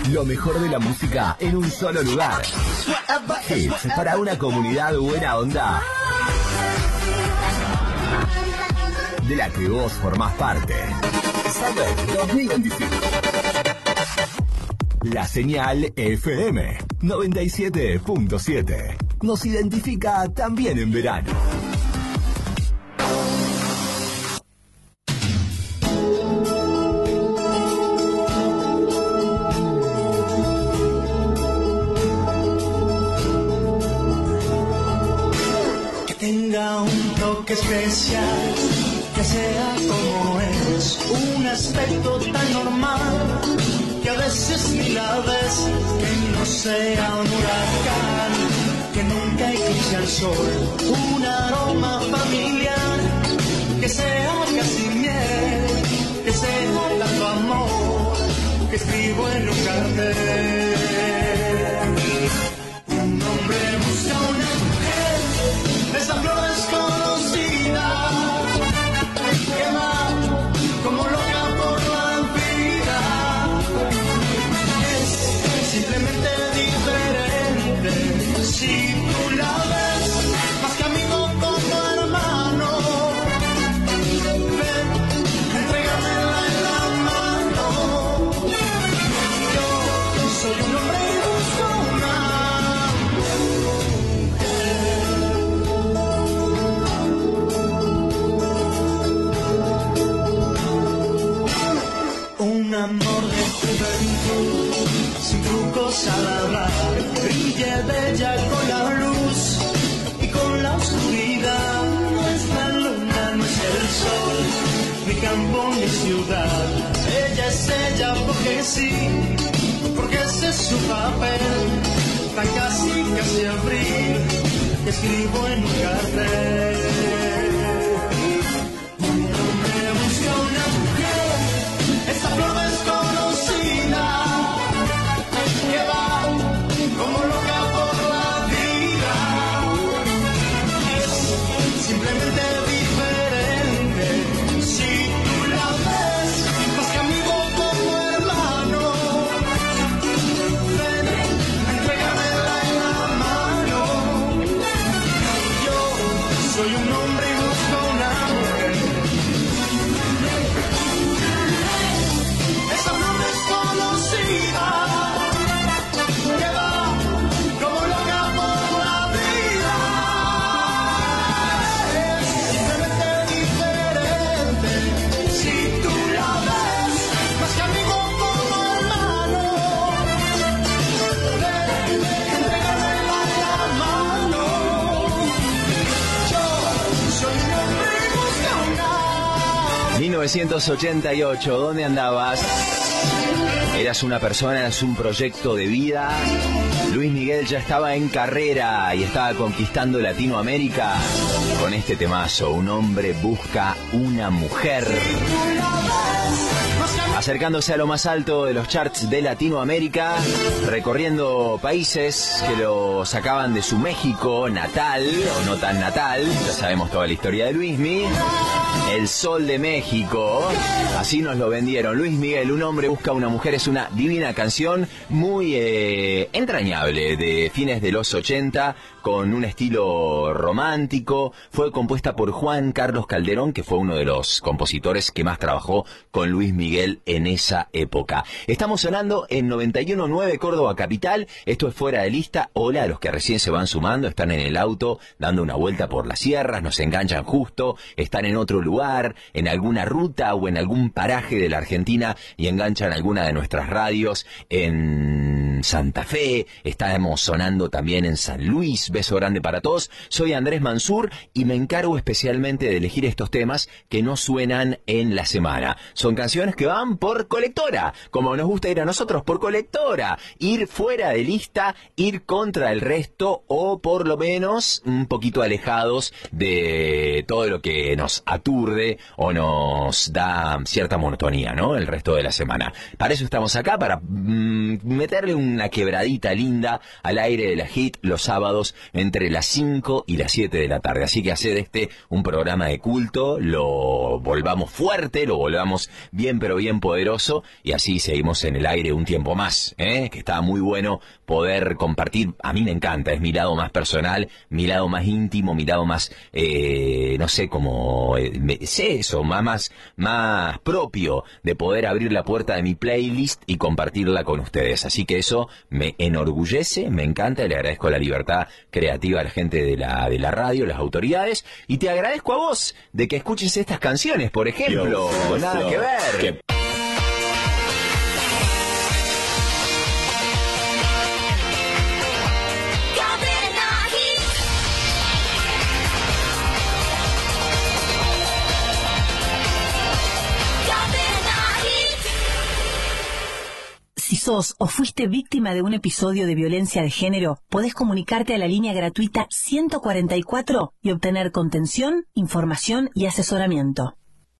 Lo mejor de la música en un solo lugar. Hits para una comunidad buena onda, de la que vos formás parte. Summer 2025. La señal FM 97.7 nos identifica también en verano. Que tenga un toque especial, que sea como es, un aspecto tan normal, que a veces ni la ves, que no sea un huracán, que nunca eclipse al sol, un aroma familiar, que sea casi miel, que sea tanto amor, que escribo en un cartel. Un hombre busca una mujer, esa flor desconocida, que va como loca por la vida. Es simplemente diferente. Si tú la ves, más que amigo como hermano, ven, entregármela en la mano. Yo soy un hombre y busco una un amor de juventud, sin trucos al hablar, brille bella con la luz y con la oscuridad. Nuestra luna no es el sol, ni campo ni ciudad. Ella es ella porque sí, porque ese es su papel, tan casi abril, que escribo en un cartel. Un hombre busca una mujer, esa flor desconocida, que va como loca por la vida. Es simplemente diferente. Si tú la ves, más que amigo como hermano, ven, entregármela en la mano. Yo soy un hombre y busco una mujer. Esa flor desconocida, que va como loca por la vida. Es simplemente diferente. Si tú la ves, más que amigo como hermano, ven, entregármela en la mano. Yo soy un hombre y busco una 1988, ¿dónde andabas? Eras una persona, eras un proyecto de vida. Luis Miguel ya estaba en carrera y estaba conquistando Latinoamérica con este temazo. Un hombre busca una mujer. Acercándose a lo más alto de los charts de Latinoamérica, recorriendo países que lo sacaban de su México natal, o no tan natal. Ya sabemos toda la historia de Luismi. El sol de México, así nos lo vendieron. Luis Miguel, un hombre busca una mujer, es una divina canción, muy entrañable, de fines de los 80, con un estilo romántico. Fue compuesta por Juan Carlos Calderón, que fue uno de los compositores que más trabajó con Luis Miguel en esa época. Estamos sonando en 91.9 Córdoba Capital. Esto es Fuera de Lista. Hola a los que recién se van sumando, están en el auto dando una vuelta por las sierras, nos enganchan justo, están en otro lugar, en alguna ruta o en algún paraje de la Argentina y enganchan alguna de nuestras radios en Santa Fe. Estamos sonando también en San Luis. Beso grande para todos. Soy Andrés Mansur y me encargo especialmente de elegir estos temas que no suenan en la semana. Son canciones que van por colectora, como nos gusta ir a nosotros, por colectora. Ir fuera de lista, ir contra el resto o por lo menos un poquito alejados de todo lo que nos aturde o nos da cierta monotonía, ¿no? El resto de la semana. Para eso estamos acá, para meterle un una quebradita linda al aire de la Hit los sábados entre las 5 y las 7 de la tarde. Así que hacer un programa de culto, lo volvamos fuerte, lo volvamos bien pero bien poderoso, y así seguimos en el aire un tiempo más, que está muy bueno poder compartir. A mí me encanta, es mi lado más personal, mi lado más íntimo, mi lado más, no sé, como, sé eso, más propio, de poder abrir la puerta de mi playlist y compartirla con ustedes. Así que eso me enorgullece, me encanta, y le agradezco la libertad creativa a la gente de la radio, las autoridades, y te agradezco a vos de que escuches estas canciones, por ejemplo. Nada que ver. Si sos o fuiste víctima de un episodio de violencia de género, podés comunicarte a la línea gratuita 144 y obtener contención, información y asesoramiento.